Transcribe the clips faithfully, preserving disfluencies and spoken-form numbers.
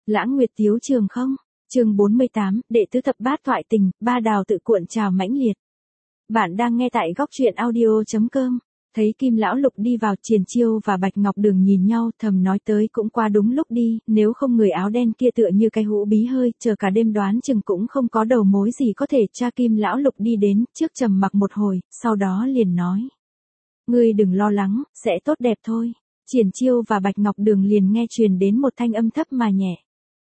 Lãng Nguyệt Tiếu Trường không? Chương bốn mươi tám, đệ tứ thập bát thoại tình, ba đào tự cuộn trào mãnh liệt. Bạn đang nghe tại góc truyện audio chấm com. Thấy Kim Lão Lục đi vào, Triển Chiêu và Bạch Ngọc Đường nhìn nhau, thầm nói tới cũng qua đúng lúc đi, nếu không người áo đen kia tựa như cái hũ bí hơi, chờ cả đêm đoán chừng cũng không có đầu mối gì có thể tra. Kim Lão Lục đi đến, trước trầm mặc một hồi, sau đó liền nói: "Ngươi đừng lo lắng, sẽ tốt đẹp thôi." Triển Chiêu và Bạch Ngọc Đường liền nghe truyền đến một thanh âm thấp mà nhẹ.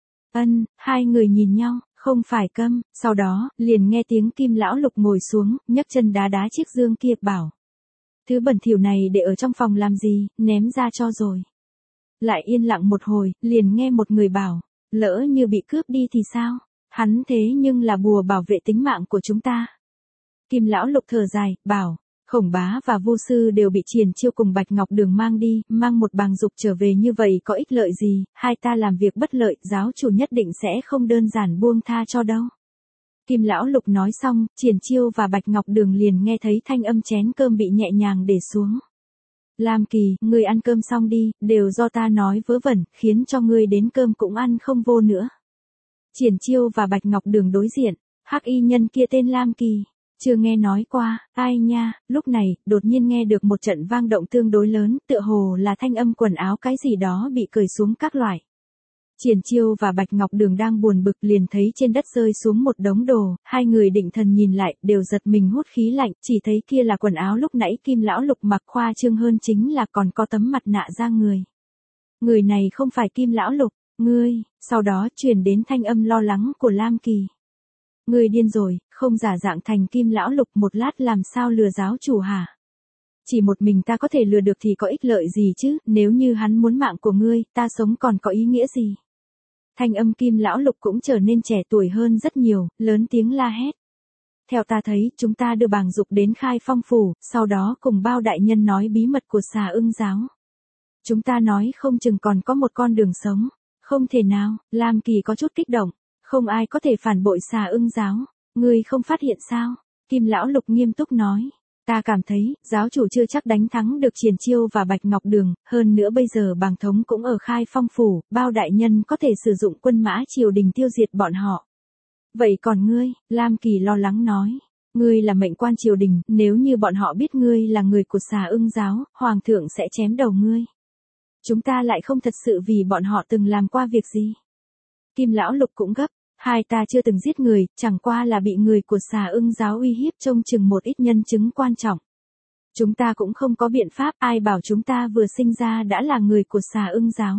Ân, hai người nhìn nhau, không phải câm, sau đó, liền nghe tiếng Kim Lão Lục ngồi xuống, nhấc chân đá đá chiếc dương kia, bảo: "Thứ bẩn thỉu này để ở trong phòng làm gì, ném ra cho rồi." Lại yên lặng một hồi, liền nghe một người bảo: "Lỡ như bị cướp đi thì sao? Hắn thế nhưng là bùa bảo vệ tính mạng của chúng ta." Kim Lão Lục thở dài, bảo: "Khổng bá và Vu sư đều bị Triển Chiêu cùng Bạch Ngọc Đường mang đi, mang một bàng dục trở về như vậy có ích lợi gì, hai ta làm việc bất lợi, giáo chủ nhất định sẽ không đơn giản buông tha cho đâu." Kim Lão Lục nói xong, Triển Chiêu và Bạch Ngọc Đường liền nghe thấy thanh âm chén cơm bị nhẹ nhàng để xuống. "Lam Kỳ, ngươi ăn cơm xong đi, đều do ta nói vớ vẩn, khiến cho ngươi đến cơm cũng ăn không vô nữa." Triển Chiêu và Bạch Ngọc Đường đối diện, hắc y nhân kia tên Lam Kỳ. Chưa nghe nói qua, ai nha. Lúc này, đột nhiên nghe được một trận vang động tương đối lớn, tựa hồ là thanh âm quần áo cái gì đó bị cởi xuống các loại. Triển Chiêu và Bạch Ngọc Đường đang buồn bực liền thấy trên đất rơi xuống một đống đồ, hai người định thần nhìn lại, đều giật mình hút khí lạnh, chỉ thấy kia là quần áo lúc nãy Kim Lão Lục mặc, khoa trương hơn chính là còn có tấm mặt nạ da người. Người này không phải Kim Lão Lục, ngươi, sau đó truyền đến thanh âm lo lắng của Lam Kỳ. "Ngươi điên rồi, không giả dạng thành Kim Lão Lục một lát làm sao lừa giáo chủ hả? Chỉ một mình ta có thể lừa được thì có ích lợi gì chứ, nếu như hắn muốn mạng của ngươi, ta sống còn có ý nghĩa gì?" Thanh âm Kim Lão Lục cũng trở nên trẻ tuổi hơn rất nhiều, lớn tiếng la hét. "Theo ta thấy, chúng ta đưa bàng dục đến Khai Phong phủ, sau đó cùng bao đại nhân nói bí mật của Xà Ưng giáo. Chúng ta nói không chừng còn có một con đường sống." "Không thể nào." Lam Kỳ có chút kích động. "Không ai có thể phản bội Xà Ưng giáo. Ngươi không phát hiện sao?" Kim Lão Lục nghiêm túc nói. "Ta cảm thấy, giáo chủ chưa chắc đánh thắng được Triển Chiêu và Bạch Ngọc Đường, hơn nữa bây giờ bàng thống cũng ở Khai Phong phủ, bao đại nhân có thể sử dụng quân mã triều đình tiêu diệt bọn họ." "Vậy còn ngươi?" Lam Kỳ lo lắng nói. "Ngươi là mệnh quan triều đình, nếu như bọn họ biết ngươi là người của Xà Ưng giáo, hoàng thượng sẽ chém đầu ngươi. Chúng ta lại không thật sự vì bọn họ từng làm qua việc gì." Kim Lão Lục cũng gấp. "Hai ta chưa từng giết người, chẳng qua là bị người của Xà Ưng giáo uy hiếp trông chừng một ít nhân chứng quan trọng. Chúng ta cũng không có biện pháp, ai bảo chúng ta vừa sinh ra đã là người của Xà Ưng giáo."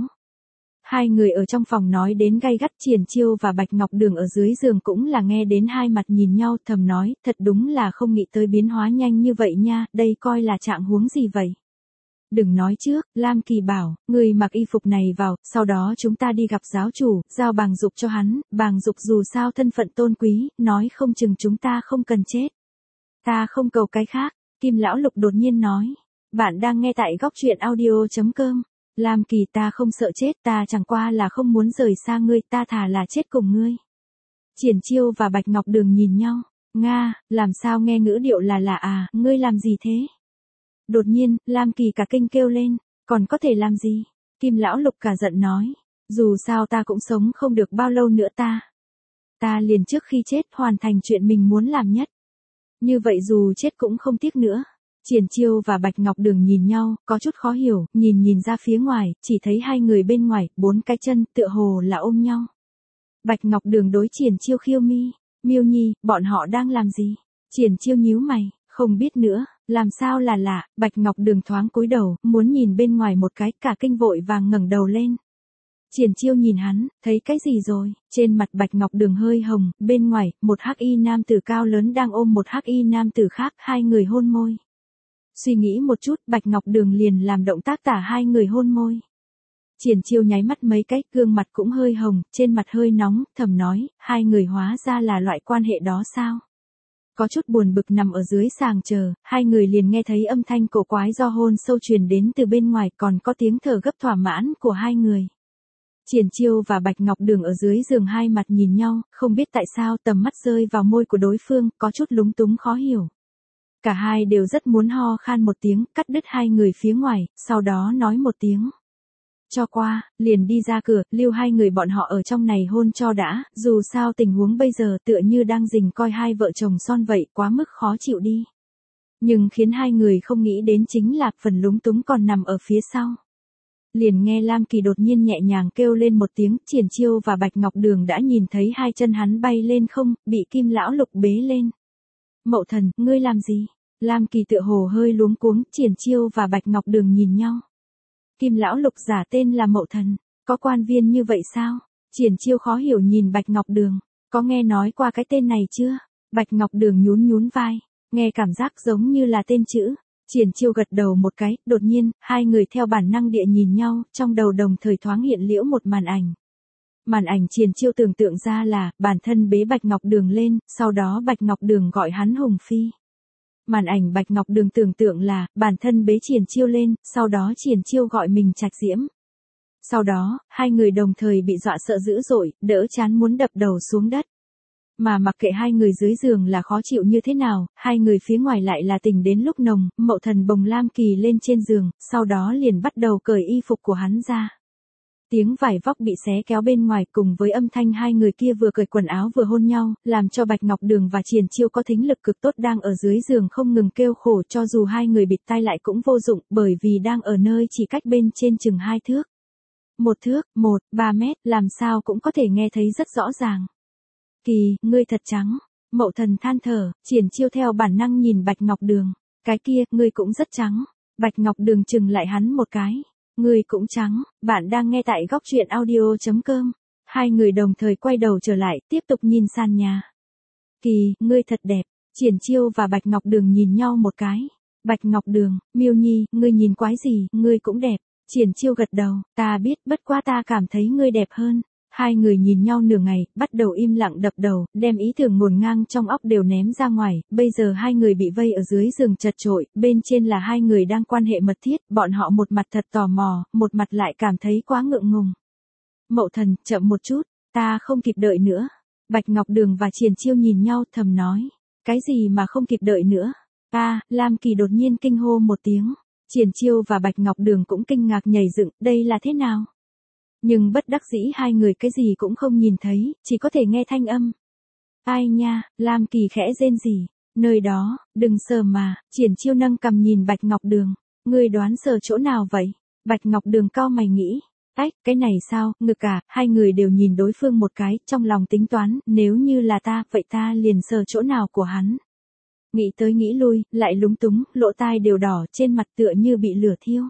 Hai người ở trong phòng nói đến gay gắt, Triển Chiêu và Bạch Ngọc Đường ở dưới giường cũng là nghe đến hai mặt nhìn nhau, thầm nói, thật đúng là không nghĩ tới biến hóa nhanh như vậy nha, đây coi là trạng huống gì vậy? "Đừng nói trước." Lam Kỳ bảo, "Người mặc y phục này vào, sau đó chúng ta đi gặp giáo chủ, giao bàng dục cho hắn, bàng dục dù sao thân phận tôn quý, nói không chừng chúng ta không cần chết." "Ta không cầu cái khác." Kim Lão Lục đột nhiên nói. Bạn đang nghe tại góc truyện audio chấm com. Lam Kỳ, "Ta không sợ chết, ta chẳng qua là không muốn rời xa ngươi, ta thà là chết cùng ngươi." Triển Chiêu và Bạch Ngọc Đường nhìn nhau. "Nga, làm sao nghe ngữ điệu là lạ à, ngươi làm gì thế?" Đột nhiên, Lam Kỳ cả kinh kêu lên. "Còn có thể làm gì?" Kim Lão Lục cả giận nói. "Dù sao ta cũng sống không được bao lâu nữa ta. Ta liền trước khi chết hoàn thành chuyện mình muốn làm nhất. Như vậy dù chết cũng không tiếc nữa." Triển Chiêu và Bạch Ngọc Đường nhìn nhau, có chút khó hiểu, nhìn nhìn ra phía ngoài, chỉ thấy hai người bên ngoài, bốn cái chân, tựa hồ là ôm nhau. Bạch Ngọc Đường đối Triển Chiêu khiêu mi. "Miêu Nhi, bọn họ đang làm gì?" Triển Chiêu nhíu mày, "Không biết nữa, làm sao là lạ." Bạch Ngọc Đường thoáng cúi đầu, muốn nhìn bên ngoài một cái, cả kinh vội vàng ngẩng đầu lên. Triển Chiêu nhìn hắn, thấy cái gì rồi? Trên mặt Bạch Ngọc Đường hơi hồng, bên ngoài, một hắc y nam tử cao lớn đang ôm một hắc y nam tử khác, hai người hôn môi. Suy nghĩ một chút, Bạch Ngọc Đường liền làm động tác tả hai người hôn môi. Triển Chiêu nháy mắt mấy cái, gương mặt cũng hơi hồng, trên mặt hơi nóng, thầm nói, hai người hóa ra là loại quan hệ đó sao? Có chút buồn bực nằm ở dưới sàng chờ, hai người liền nghe thấy âm thanh cổ quái do hôn sâu truyền đến từ bên ngoài, còn có tiếng thở gấp thỏa mãn của hai người. Triển Chiêu và Bạch Ngọc Đường ở dưới giường hai mặt nhìn nhau, không biết tại sao tầm mắt rơi vào môi của đối phương, có chút lúng túng khó hiểu. Cả hai đều rất muốn ho khan một tiếng, cắt đứt hai người phía ngoài, sau đó nói một tiếng. cho qua, liền đi ra cửa, lưu hai người bọn họ ở trong này hôn cho đã, dù sao tình huống bây giờ tựa như đang rình coi hai vợ chồng son vậy, quá mức khó chịu đi. Nhưng khiến hai người không nghĩ đến chính là phần lúng túng còn nằm ở phía sau. Liền nghe Lam Kỳ đột nhiên nhẹ nhàng kêu lên một tiếng, Triển Chiêu và Bạch Ngọc Đường đã nhìn thấy hai chân hắn bay lên không, bị Kim Lão Lục bế lên. Mậu Thần, ngươi làm gì? Lam Kỳ tựa hồ hơi luống cuống, Triển Chiêu và Bạch Ngọc Đường nhìn nhau. Kim Lão Lục giả tên là Mậu Thần, có quan viên như vậy sao? Triển Chiêu khó hiểu nhìn Bạch Ngọc Đường, có nghe nói qua cái tên này chưa? Bạch Ngọc Đường nhún nhún vai, nghe cảm giác giống như là tên chữ. Triển Chiêu gật đầu một cái, đột nhiên, hai người theo bản năng địa nhìn nhau, trong đầu đồng thời thoáng hiện liễu một màn ảnh. Màn ảnh Triển Chiêu tưởng tượng ra là, bản thân bế Bạch Ngọc Đường lên, sau đó Bạch Ngọc Đường gọi hắn Hùng Phi. Màn ảnh Bạch Ngọc Đường tưởng tượng là, bản thân bế Triển Chiêu lên, sau đó Triển Chiêu gọi mình Trạch Diễm. Sau đó, hai người đồng thời bị dọa sợ dữ dội, đỡ chán muốn đập đầu xuống đất. Mà mặc kệ hai người dưới giường là khó chịu như thế nào, hai người phía ngoài lại là tình đến lúc nồng, Mậu Thần bồng Lam Kỳ lên trên giường, sau đó liền bắt đầu cởi y phục của hắn ra. Tiếng vải vóc bị xé kéo bên ngoài cùng với âm thanh hai người kia vừa cởi quần áo vừa hôn nhau, làm cho Bạch Ngọc Đường và Triển Chiêu có thính lực cực tốt đang ở dưới giường không ngừng kêu khổ, cho dù hai người bịt tai lại cũng vô dụng, bởi vì đang ở nơi chỉ cách bên trên chừng hai thước. Một thước, một, ba mét, làm sao cũng có thể nghe thấy rất rõ ràng. Kỳ, ngươi thật trắng. Mậu Thần than thở, Triển Chiêu theo bản năng nhìn Bạch Ngọc Đường. Cái kia, ngươi cũng rất trắng. Bạch Ngọc Đường chừng lại hắn một cái. Ngươi cũng trắng. Bạn đang nghe tại góc truyện audio chấm com. Hai người đồng thời quay đầu trở lại, tiếp tục nhìn sàn nhà. Kỳ, ngươi thật đẹp. Triển Chiêu và Bạch Ngọc Đường nhìn nhau một cái. Bạch Ngọc Đường, Miêu Nhi, ngươi nhìn quái gì, ngươi cũng đẹp. Triển Chiêu gật đầu, ta biết, bất quá ta cảm thấy ngươi đẹp hơn. Hai người nhìn nhau nửa ngày, bắt đầu im lặng đập đầu, đem ý tưởng ngổn ngang trong óc đều ném ra ngoài, bây giờ hai người bị vây ở dưới giường chật chội, bên trên là hai người đang quan hệ mật thiết, bọn họ một mặt thật tò mò, một mặt lại cảm thấy quá ngượng ngùng. Mậu Thần, chậm một chút, ta không kịp đợi nữa. Bạch Ngọc Đường và Triển Chiêu nhìn nhau thầm nói, cái gì mà không kịp đợi nữa? Ta, Lam Kỳ đột nhiên kinh hô một tiếng, Triển Chiêu và Bạch Ngọc Đường cũng kinh ngạc nhảy dựng, đây là thế nào? Nhưng bất đắc dĩ hai người cái gì cũng không nhìn thấy, chỉ có thể nghe thanh âm. Ai nha, Lam Kỳ khẽ rên rỉ, nơi đó, đừng sờ mà, Triển Chiêu nâng cằm nhìn Bạch Ngọc Đường, ngươi đoán sờ chỗ nào vậy? Bạch Ngọc Đường cau mày nghĩ, ách, cái này sao, ngực cả, hai người đều nhìn đối phương một cái, trong lòng tính toán, nếu như là ta, vậy ta liền sờ chỗ nào của hắn. Nghĩ tới nghĩ lui, lại lúng túng, lỗ tai đều đỏ, trên mặt tựa như bị lửa thiêu.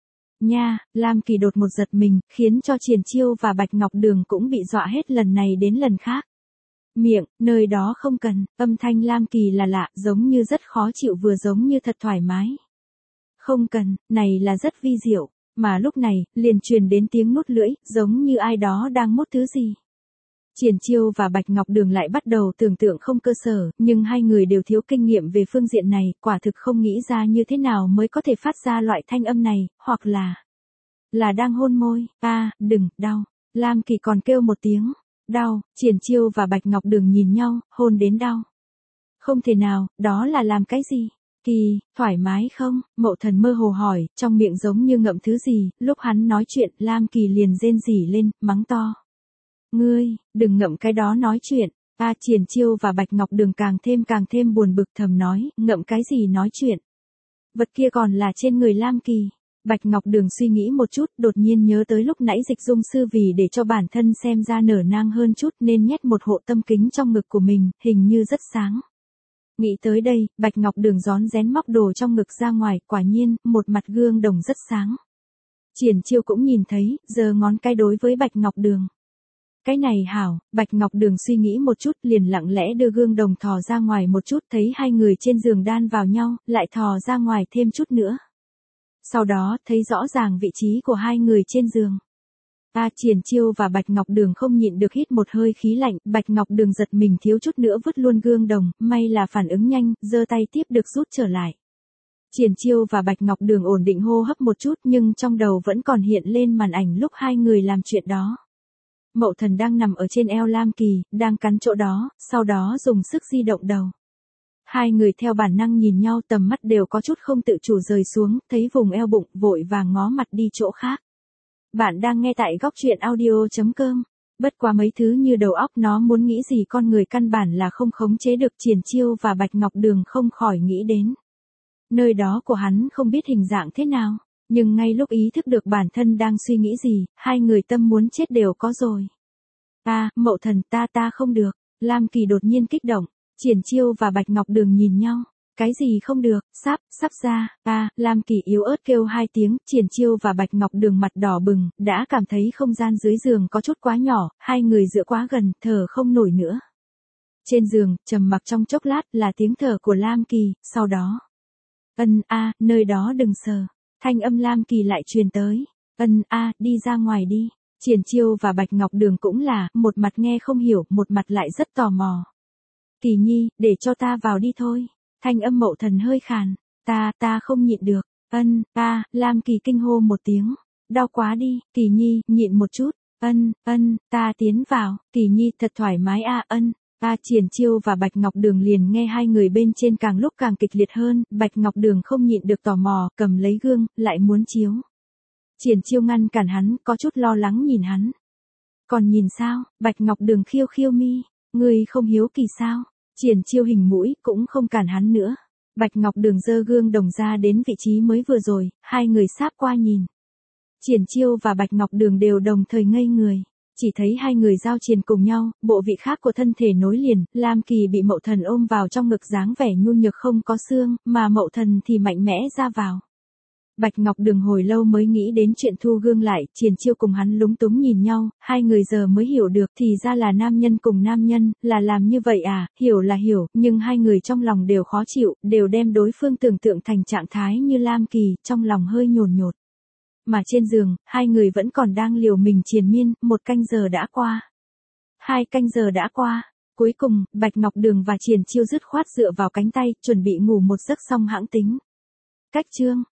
Nha, Lam Kỳ đột một giật mình, khiến cho Triển Chiêu và Bạch Ngọc Đường cũng bị dọa hết lần này đến lần khác. Miệng, nơi đó không cần, âm thanh Lam Kỳ là lạ, giống như rất khó chịu vừa giống như thật thoải mái. Không cần, này là rất vi diệu, mà lúc này, liền truyền đến tiếng nuốt lưỡi, giống như ai đó đang mút thứ gì. Triển Chiêu và Bạch Ngọc Đường lại bắt đầu tưởng tượng không cơ sở, nhưng hai người đều thiếu kinh nghiệm về phương diện này, quả thực không nghĩ ra như thế nào mới có thể phát ra loại thanh âm này, hoặc là là đang hôn môi. A, à, đừng, đau. Lam Kỳ còn kêu một tiếng, đau. Triển Chiêu và Bạch Ngọc Đường nhìn nhau, hôn đến đau. Không thể nào, đó là làm cái gì? Kỳ, thoải mái không? Mậu Thần mơ hồ hỏi, trong miệng giống như ngậm thứ gì, lúc hắn nói chuyện, Lam Kỳ liền rên rỉ lên, mắng to. Ngươi, đừng ngậm cái đó nói chuyện. A à, Triển Chiêu và Bạch Ngọc Đường càng thêm càng thêm buồn bực thầm nói, ngậm cái gì nói chuyện. Vật kia còn là trên người Lam Kỳ. Bạch Ngọc Đường suy nghĩ một chút, đột nhiên nhớ tới lúc nãy Dịch Dung sư vì để cho bản thân xem ra nở nang hơn chút nên nhét một hộ tâm kính trong ngực của mình, hình như rất sáng. Nghĩ tới đây, Bạch Ngọc Đường rón rén móc đồ trong ngực ra ngoài, quả nhiên, một mặt gương đồng rất sáng. Triển Chiêu cũng nhìn thấy, giơ ngón cái đối với Bạch Ngọc Đường. Cái này hảo, Bạch Ngọc Đường suy nghĩ một chút liền lặng lẽ đưa gương đồng thò ra ngoài một chút, thấy hai người trên giường đan vào nhau, lại thò ra ngoài thêm chút nữa. Sau đó, thấy rõ ràng vị trí của hai người trên giường. A à, Triển Chiêu và Bạch Ngọc Đường không nhịn được hít một hơi khí lạnh, Bạch Ngọc Đường giật mình thiếu chút nữa vứt luôn gương đồng, may là phản ứng nhanh, giơ tay tiếp được rút trở lại. Triển Chiêu và Bạch Ngọc Đường ổn định hô hấp một chút nhưng trong đầu vẫn còn hiện lên màn ảnh lúc hai người làm chuyện đó. Mậu Thần đang nằm ở trên eo Lam Kỳ, đang cắn chỗ đó, sau đó dùng sức di động đầu. Hai người theo bản năng nhìn nhau tầm mắt đều có chút không tự chủ rời xuống, thấy vùng eo bụng, vội vàng ngó mặt đi chỗ khác. Bạn đang nghe tại góc truyện audio chấm com. Bất quá mấy thứ như đầu óc nó muốn nghĩ gì con người căn bản là không khống chế được. Triển Chiêu và Bạch Ngọc Đường không khỏi nghĩ đến. Nơi đó của hắn không biết hình dạng thế nào, nhưng ngay lúc ý thức được bản thân đang suy nghĩ gì, hai người tâm muốn chết đều có rồi. Ta, Mậu Thần, ta ta không được. Lam Kỳ đột nhiên kích động. Triển Chiêu và Bạch Ngọc Đường nhìn nhau. Cái gì không được, sắp, sắp ra, ta, Lam Kỳ yếu ớt kêu hai tiếng, Triển Chiêu và Bạch Ngọc Đường mặt đỏ bừng, đã cảm thấy không gian dưới giường có chút quá nhỏ, hai người dựa quá gần, thở không nổi nữa. Trên giường, trầm mặc trong chốc lát là tiếng thở của Lam Kỳ, sau đó. Ân a, nơi đó đừng sờ. Thanh âm Lam Kỳ lại truyền tới. Ân a, đi ra ngoài đi. Triển Chiêu và Bạch Ngọc Đường cũng là, một mặt nghe không hiểu, một mặt lại rất tò mò. Kỳ Nhi, để cho ta vào đi thôi. Thanh âm Mậu Thần hơi khàn. Ta, ta không nhịn được. Ân, ta, Lam Kỳ kinh hô một tiếng. Đau quá đi, Kỳ Nhi, nhịn một chút. Ân, ân, ta tiến vào. Kỳ Nhi thật thoải mái a, ân. Ta, Triển Chiêu và Bạch Ngọc Đường liền nghe hai người bên trên càng lúc càng kịch liệt hơn. Bạch Ngọc Đường không nhịn được tò mò, cầm lấy gương, lại muốn chiếu. Triển Chiêu ngăn cản hắn, có chút lo lắng nhìn hắn. Còn nhìn sao? Bạch Ngọc Đường khiêu khiêu mi. Người không hiếu kỳ sao? Triển Chiêu hình mũi, cũng không cản hắn nữa. Bạch Ngọc Đường giơ gương đồng ra đến vị trí mới vừa rồi, hai người sáp qua nhìn. Triển Chiêu và Bạch Ngọc Đường đều đồng thời ngây người. Chỉ thấy hai người giao triền cùng nhau, bộ vị khác của thân thể nối liền, Lam Kỳ bị Mậu Thần ôm vào trong ngực dáng vẻ nhu nhược không có xương, mà Mậu Thần thì mạnh mẽ ra vào. Bạch Ngọc Đường hồi lâu mới nghĩ đến chuyện thu gương lại, Triển Chiêu cùng hắn lúng túng nhìn nhau, hai người giờ mới hiểu được thì ra là nam nhân cùng nam nhân, là làm như vậy à, hiểu là hiểu, nhưng hai người trong lòng đều khó chịu, đều đem đối phương tưởng tượng thành trạng thái như Lam Kỳ, trong lòng hơi nhồn nhột. Mà trên giường, hai người vẫn còn đang liều mình triền miên, một canh giờ đã qua. Hai canh giờ đã qua. Cuối cùng, Bạch Ngọc Đường và Triển Chiêu dứt khoát dựa vào cánh tay, chuẩn bị ngủ một giấc xong hãng tính. Cách chương